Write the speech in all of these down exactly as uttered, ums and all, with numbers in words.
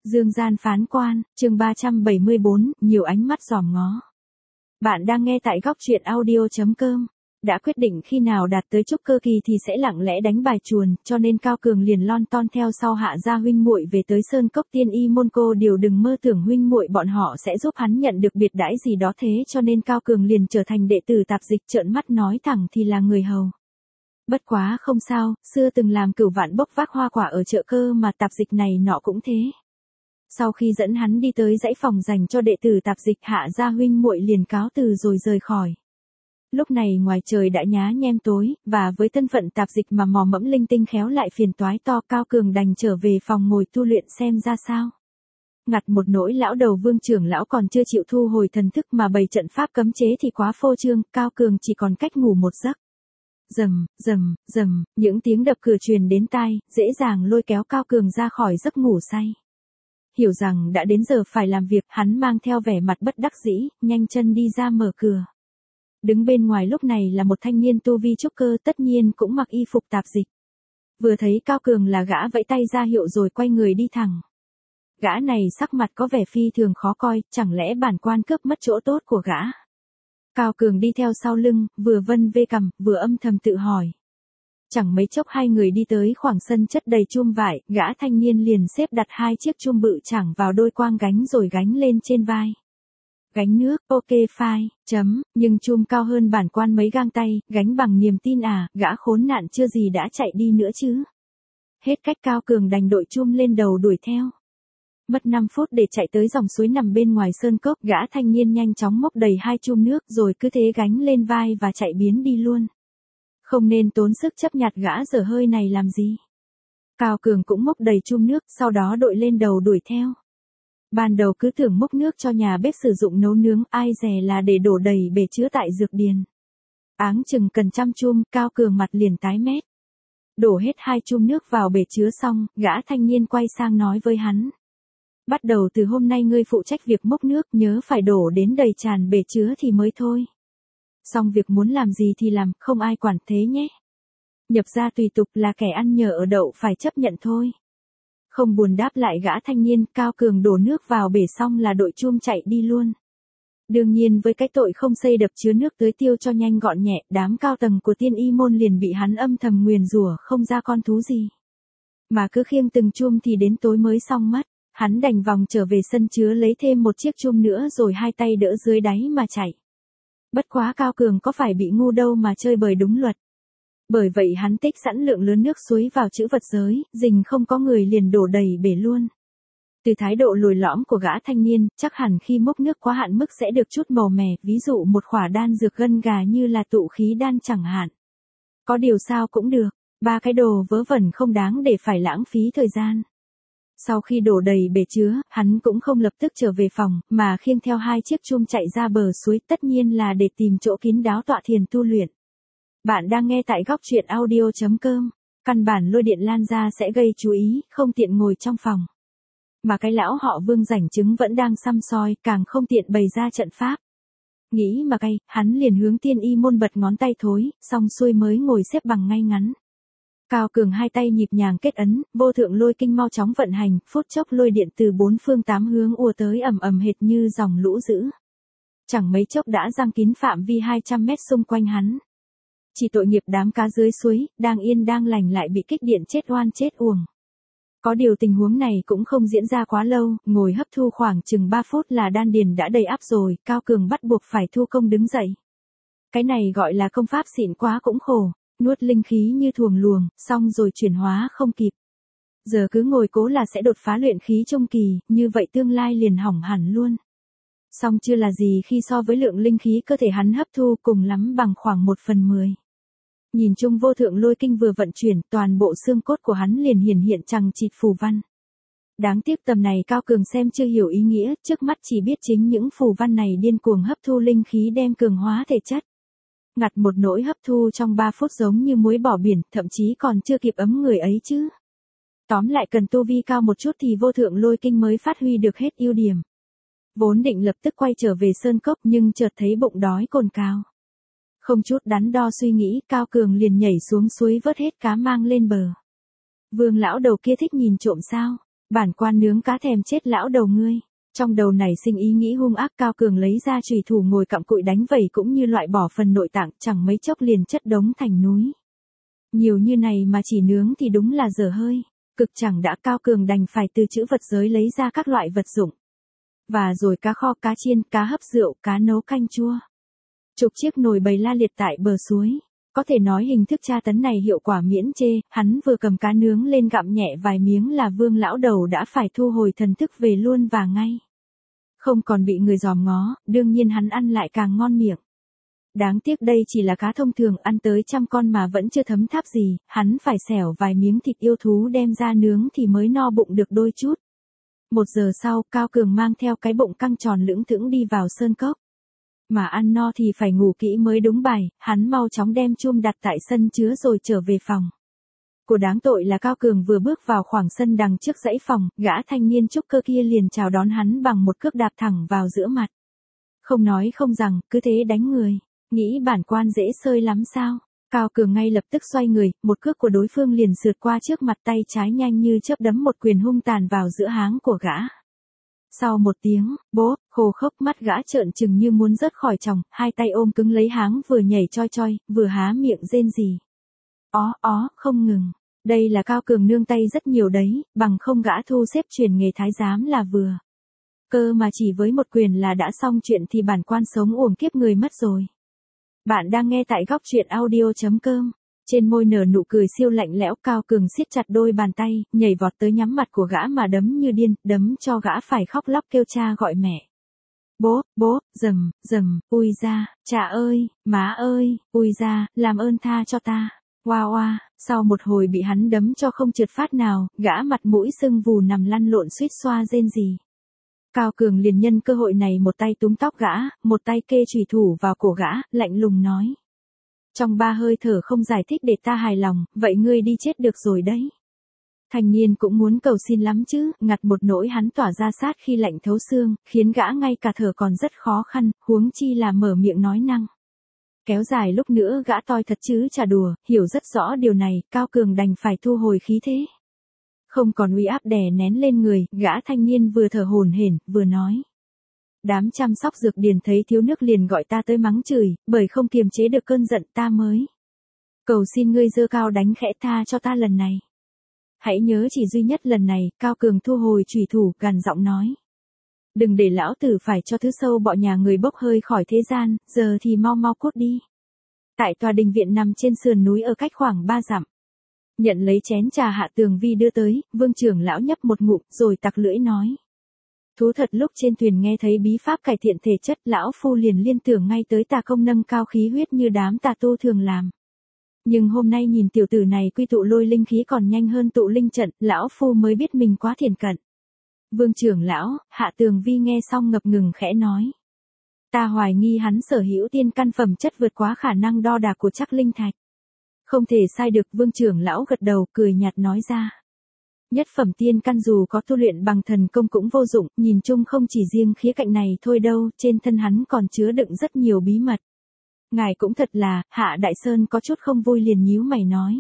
Dương gian phán quan, chương ba trăm bảy mươi bốn, nhiều ánh mắt dòm ngó. Bạn đang nghe tại góc truyện audio chấm com. Đã quyết định khi nào đạt tới trúc cơ kỳ thì sẽ lặng lẽ đánh bài chuồn, cho nên Cao Cường liền lon ton theo sau Hạ gia huynh muội về tới Sơn Cốc Tiên Y môn. Cô điều đừng mơ tưởng huynh muội bọn họ sẽ giúp hắn nhận được biệt đãi gì đó, thế cho nên Cao Cường liền trở thành đệ tử tạp dịch, trợn mắt nói thẳng thì là người hầu. Bất quá không sao, xưa từng làm cửu vạn bốc vác hoa quả ở chợ cơ mà tạp dịch này nọ cũng thế. Sau khi dẫn hắn đi tới dãy phòng dành cho đệ tử tạp dịch, Hạ gia huynh muội liền cáo từ rồi rời khỏi. Lúc này ngoài trời đã nhá nhem tối, và với thân phận tạp dịch mà mò mẫm linh tinh khéo lại phiền toái to, Cao Cường đành trở về phòng ngồi tu luyện xem ra sao. Ngặt một nỗi lão đầu Vương trưởng lão còn chưa chịu thu hồi thần thức mà bày trận pháp cấm chế thì quá phô trương, Cao Cường chỉ còn cách ngủ một giấc. Rầm, rầm, rầm, những tiếng đập cửa truyền đến tai, dễ dàng lôi kéo Cao Cường ra khỏi giấc ngủ say. Hiểu rằng đã đến giờ phải làm việc, hắn mang theo vẻ mặt bất đắc dĩ, nhanh chân đi ra mở cửa. Đứng bên ngoài lúc này là một thanh niên tu vi trúc cơ, tất nhiên cũng mặc y phục tạp dịch. Vừa thấy Cao Cường là gã vẫy tay ra hiệu rồi quay người đi thẳng. Gã này sắc mặt có vẻ phi thường khó coi, chẳng lẽ bản quan cướp mất chỗ tốt của gã? Cao Cường đi theo sau lưng, vừa vân vê cằm, vừa âm thầm tự hỏi. Chẳng mấy chốc hai người đi tới khoảng sân chất đầy chum vải, gã thanh niên liền xếp đặt hai chiếc chum bự chẳng vào đôi quang gánh rồi gánh lên trên vai. Gánh nước, ok fine, chấm, nhưng chum cao hơn bản quan mấy gang tay, gánh bằng niềm tin à, gã khốn nạn chưa gì đã chạy đi nữa chứ. Hết cách, Cao Cường đành đội chum lên đầu đuổi theo. Mất năm phút để chạy tới dòng suối nằm bên ngoài sơn cốc, gã thanh niên nhanh chóng mốc đầy hai chum nước rồi cứ thế gánh lên vai và chạy biến đi luôn. Không nên tốn sức chấp nhặt gã dở hơi này làm gì. Cao Cường cũng mốc đầy chum nước, sau đó đội lên đầu đuổi theo. Ban đầu cứ tưởng mốc nước cho nhà bếp sử dụng nấu nướng, ai dè là để đổ đầy bể chứa tại dược điền. Áng chừng cần trăm chum, Cao Cường mặt liền tái mét. Đổ hết hai chum nước vào bể chứa xong, gã thanh niên quay sang nói với hắn. Bắt đầu từ hôm nay ngươi phụ trách việc mốc nước, nhớ phải đổ đến đầy tràn bể chứa thì mới thôi. Xong việc muốn làm gì thì làm, không ai quản thế nhé. Nhập gia tùy tục, là kẻ ăn nhờ ở đậu phải chấp nhận thôi. Không buồn đáp lại gã thanh niên, Cao Cường đổ nước vào bể xong là đội chum chạy đi luôn. Đương nhiên với cái tội không xây đập chứa nước tưới tiêu cho nhanh gọn nhẹ, đám cao tầng của Tiên Y môn liền bị hắn âm thầm nguyền rủa không ra con thú gì. Mà cứ khiêng từng chum thì đến tối mới xong mất. Hắn đành vòng trở về sân chứa lấy thêm một chiếc chum nữa rồi hai tay đỡ dưới đáy mà chạy. Bất quá Cao Cường có phải bị ngu đâu mà chơi bời đúng luật. Bởi vậy hắn tích sẵn lượng lớn nước suối vào trữ vật giới, rình không có người liền đổ đầy bể luôn. Từ thái độ lồi lõm của gã thanh niên, chắc hẳn khi mốc nước quá hạn mức sẽ được chút màu mè, ví dụ một khỏa đan dược gân gà như là tụ khí đan chẳng hạn. Có điều sao cũng được, ba cái đồ vớ vẩn không đáng để phải lãng phí thời gian. Sau khi đổ đầy bể chứa, hắn cũng không lập tức trở về phòng, mà khiêng theo hai chiếc chum chạy ra bờ suối, tất nhiên là để tìm chỗ kín đáo tọa thiền tu luyện. Bạn đang nghe tại góc truyện audio chấm com. Căn bản lôi điện lan ra sẽ gây chú ý, không tiện ngồi trong phòng. Mà cái lão họ Vương rảnh chứng vẫn đang săm soi, càng không tiện bày ra trận pháp. Nghĩ mà cay, hắn liền hướng Tiên Y môn bật ngón tay thối, xong xuôi mới ngồi xếp bằng ngay ngắn. Cao Cường hai tay nhịp nhàng kết ấn, vô thượng lôi kinh mau chóng vận hành, phút chốc lôi điện từ bốn phương tám hướng ùa tới ầm ầm hệt như dòng lũ dữ. Chẳng mấy chốc đã giăng kín phạm vi hai trăm mét xung quanh hắn. Chỉ tội nghiệp đám cá dưới suối, đang yên đang lành lại bị kích điện chết oan chết uổng. Có điều tình huống này cũng không diễn ra quá lâu, ngồi hấp thu khoảng chừng ba phút là đan điền đã đầy ắp rồi, Cao Cường bắt buộc phải thu công đứng dậy. Cái này gọi là công pháp xịn quá cũng khổ. Nuốt linh khí như thuồng luồng, xong rồi chuyển hóa không kịp. Giờ cứ ngồi cố là sẽ đột phá luyện khí trung kỳ, như vậy tương lai liền hỏng hẳn luôn. Xong chưa là gì khi so với lượng linh khí cơ thể hắn hấp thu cùng lắm bằng khoảng một phần mười. Nhìn chung vô thượng lôi kinh vừa vận chuyển, toàn bộ xương cốt của hắn liền hiển hiện chằng chịt phù văn. Đáng tiếc tầm này Cao Cường xem chưa hiểu ý nghĩa, trước mắt chỉ biết chính những phù văn này điên cuồng hấp thu linh khí đem cường hóa thể chất. Ngặt một nỗi hấp thu trong ba phút giống như muối bỏ biển, thậm chí còn chưa kịp ấm người ấy chứ. Tóm lại cần tu vi cao một chút thì vô thượng lôi kinh mới phát huy được hết ưu điểm. Vốn định lập tức quay trở về sơn cốc nhưng chợt thấy bụng đói cồn cào. Không chút đắn đo suy nghĩ, Cao Cường liền nhảy xuống suối vớt hết cá mang lên bờ. Vương lão đầu kia thích nhìn trộm sao? Bản quan nướng cá thèm chết lão đầu ngươi. Trong đầu nảy sinh ý nghĩ hung ác, Cao Cường lấy ra chùy thủ ngồi cặm cụi đánh vẩy cũng như loại bỏ phần nội tạng, chẳng mấy chốc liền chất đống thành núi. Nhiều như này mà chỉ nướng thì đúng là dở hơi. Cực chẳng đã, Cao Cường đành phải từ trữ vật giới lấy ra các loại vật dụng. Và rồi cá kho, cá chiên, cá hấp rượu, cá nấu canh chua. Chục chiếc nồi bày la liệt tại bờ suối. Có thể nói hình thức tra tấn này hiệu quả miễn chê, hắn vừa cầm cá nướng lên gặm nhẹ vài miếng là Vương lão đầu đã phải thu hồi thần thức về luôn và ngay. Không còn bị người dòm ngó, đương nhiên hắn ăn lại càng ngon miệng. Đáng tiếc đây chỉ là cá thông thường, ăn tới trăm con mà vẫn chưa thấm tháp gì, hắn phải xẻo vài miếng thịt yêu thú đem ra nướng thì mới no bụng được đôi chút. Một giờ sau, Cao Cường mang theo cái bụng căng tròn lững thững đi vào sơn cốc. Mà ăn no thì phải ngủ kỹ mới đúng bài, hắn mau chóng đem chum đặt tại sân chứa rồi trở về phòng. Của đáng tội là Cao Cường vừa bước vào khoảng sân đằng trước dãy phòng, gã thanh niên trúc cơ kia liền chào đón hắn bằng một cước đạp thẳng vào giữa mặt. Không nói không rằng, cứ thế đánh người. Nghĩ bản quan dễ sơi lắm sao? Cao Cường ngay lập tức xoay người, một cước của đối phương liền sượt qua trước mặt, tay trái nhanh như chớp đấm một quyền hung tàn vào giữa háng của gã. Sau một tiếng, bố, khô khốc, mắt gã trợn trừng như muốn rớt khỏi tròng, hai tay ôm cứng lấy háng vừa nhảy choi choi, vừa há miệng rên rỉ. Ó ó, không ngừng. Đây là Cao Cường nương tay rất nhiều đấy, bằng không gã thu xếp chuyển nghề thái giám là vừa. Cơ mà chỉ với một quyền là đã xong chuyện thì bản quan sống uổng kiếp người mất rồi. Bạn đang nghe tại góc truyện audio chấm com. Trên môi nở nụ cười siêu lạnh lẽo, Cao Cường siết chặt đôi bàn tay, nhảy vọt tới nhắm mặt của gã mà đấm như điên, đấm cho gã phải khóc lóc kêu cha gọi mẹ. Bố, bố, dầm, dầm, ui ra, cha ơi, má ơi, ui ra, làm ơn tha cho ta. Oa oa, sau một hồi bị hắn đấm cho không trượt phát nào, gã mặt mũi sưng vù nằm lăn lộn suýt xoa rên rỉ. Cao Cường liền nhân cơ hội này một tay túm tóc gã, một tay kê chùy thủ vào cổ gã, lạnh lùng nói. Trong ba hơi thở không giải thích để ta hài lòng, vậy ngươi đi chết được rồi đấy. Thanh niên cũng muốn cầu xin lắm chứ, ngặt một nỗi hắn tỏa ra sát khi lạnh thấu xương, khiến gã ngay cả thở còn rất khó khăn, huống chi là mở miệng nói năng. Kéo dài lúc nữa gã toi thật chứ chả đùa, hiểu rất rõ điều này, Cao Cường đành phải thu hồi khí thế. Không còn uy áp đè nén lên người, gã thanh niên vừa thở hổn hển, vừa nói. Đám chăm sóc dược điền thấy thiếu nước liền gọi ta tới mắng chửi, bởi không kiềm chế được cơn giận ta mới. Cầu xin ngươi giơ cao đánh khẽ tha cho ta lần này. Hãy nhớ chỉ duy nhất lần này, Cao Cường thu hồi chùy thủ, gằn giọng nói. Đừng để lão tử phải cho thứ sâu bọ nhà người bốc hơi khỏi thế gian, giờ thì mau mau cút đi. Tại tòa đình viện nằm trên sườn núi ở cách khoảng ba dặm. Nhận lấy chén trà Hạ Tường Vi đưa tới, Vương trưởng lão nhấp một ngụm, rồi tặc lưỡi nói. Thú thật lúc trên thuyền nghe thấy bí pháp cải thiện thể chất, lão phu liền liên tưởng ngay tới tà công nâng cao khí huyết như đám tà tu thường làm. Nhưng hôm nay nhìn tiểu tử này quy tụ lôi linh khí còn nhanh hơn tụ linh trận, lão phu mới biết mình quá thiển cận. Vương trưởng lão, Hạ Tường Vi nghe xong ngập ngừng khẽ nói. Ta hoài nghi hắn sở hữu tiên căn phẩm chất vượt quá khả năng đo đạc của Trắc Linh Thạch. Không thể sai được, Vương trưởng lão gật đầu, cười nhạt nói ra. Nhất phẩm tiên căn dù có tu luyện bằng thần công cũng vô dụng, nhìn chung không chỉ riêng khía cạnh này thôi đâu, trên thân hắn còn chứa đựng rất nhiều bí mật. Ngài cũng thật là, Hạ Đại Sơn có chút không vui liền nhíu mày nói.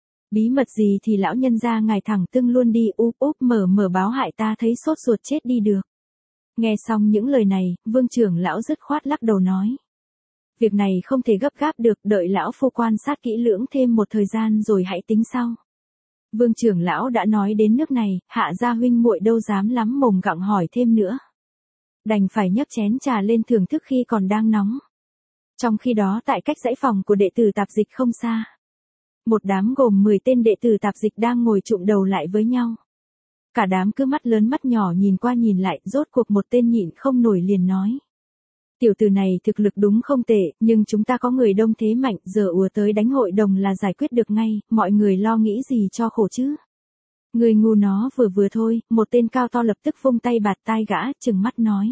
Bí mật gì thì lão nhân gia ngài thẳng tưng luôn đi, úp úp mở mở báo hại ta thấy sốt ruột chết đi được. Nghe xong những lời này, Vương trưởng lão dứt khoát lắc đầu nói. Việc này không thể gấp gáp được, đợi lão phu quan sát kỹ lưỡng thêm một thời gian rồi hãy tính sau. Vương trưởng lão đã nói đến nước này, Hạ gia huynh muội đâu dám lắm mồm gặng hỏi thêm nữa. Đành phải nhấc chén trà lên thưởng thức khi còn đang nóng. Trong khi đó tại cách dãy phòng của đệ tử tạp dịch không xa. Một đám gồm mười tên đệ tử tạp dịch đang ngồi chụm đầu lại với nhau. Cả đám cứ mắt lớn mắt nhỏ nhìn qua nhìn lại, rốt cuộc một tên nhịn không nổi liền nói. Tiểu tử này thực lực đúng không tệ, nhưng chúng ta có người đông thế mạnh, giờ ùa tới đánh hội đồng là giải quyết được ngay, mọi người lo nghĩ gì cho khổ chứ. Người ngu nó vừa vừa thôi, một tên cao to lập tức vung tay bạt tai gã, trừng mắt nói.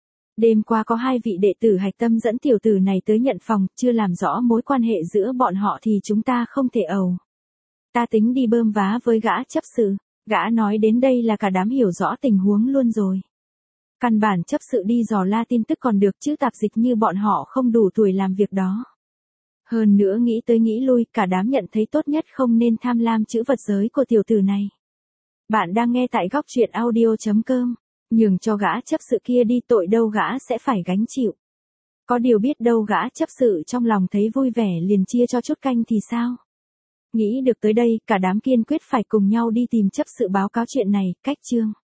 Đêm qua có hai vị đệ tử hạch tâm dẫn tiểu tử này tới nhận phòng, chưa làm rõ mối quan hệ giữa bọn họ thì chúng ta không thể ầu. Ta tính đi bơm vá với gã chấp sự, gã nói đến đây là cả đám hiểu rõ tình huống luôn rồi. Căn bản chấp sự đi dò la tin tức còn được chứ tạp dịch như bọn họ không đủ tuổi làm việc đó. Hơn nữa nghĩ tới nghĩ lui, cả đám nhận thấy tốt nhất không nên tham lam chữ vật giới của tiểu tử này. Bạn đang nghe tại góc truyện audio.com. Nhường cho gã chấp sự kia đi, tội đâu gã sẽ phải gánh chịu. Có điều biết đâu gã chấp sự trong lòng thấy vui vẻ liền chia cho chút canh thì sao? Nghĩ được tới đây, cả đám kiên quyết phải cùng nhau đi tìm chấp sự báo cáo chuyện này. Cách chương.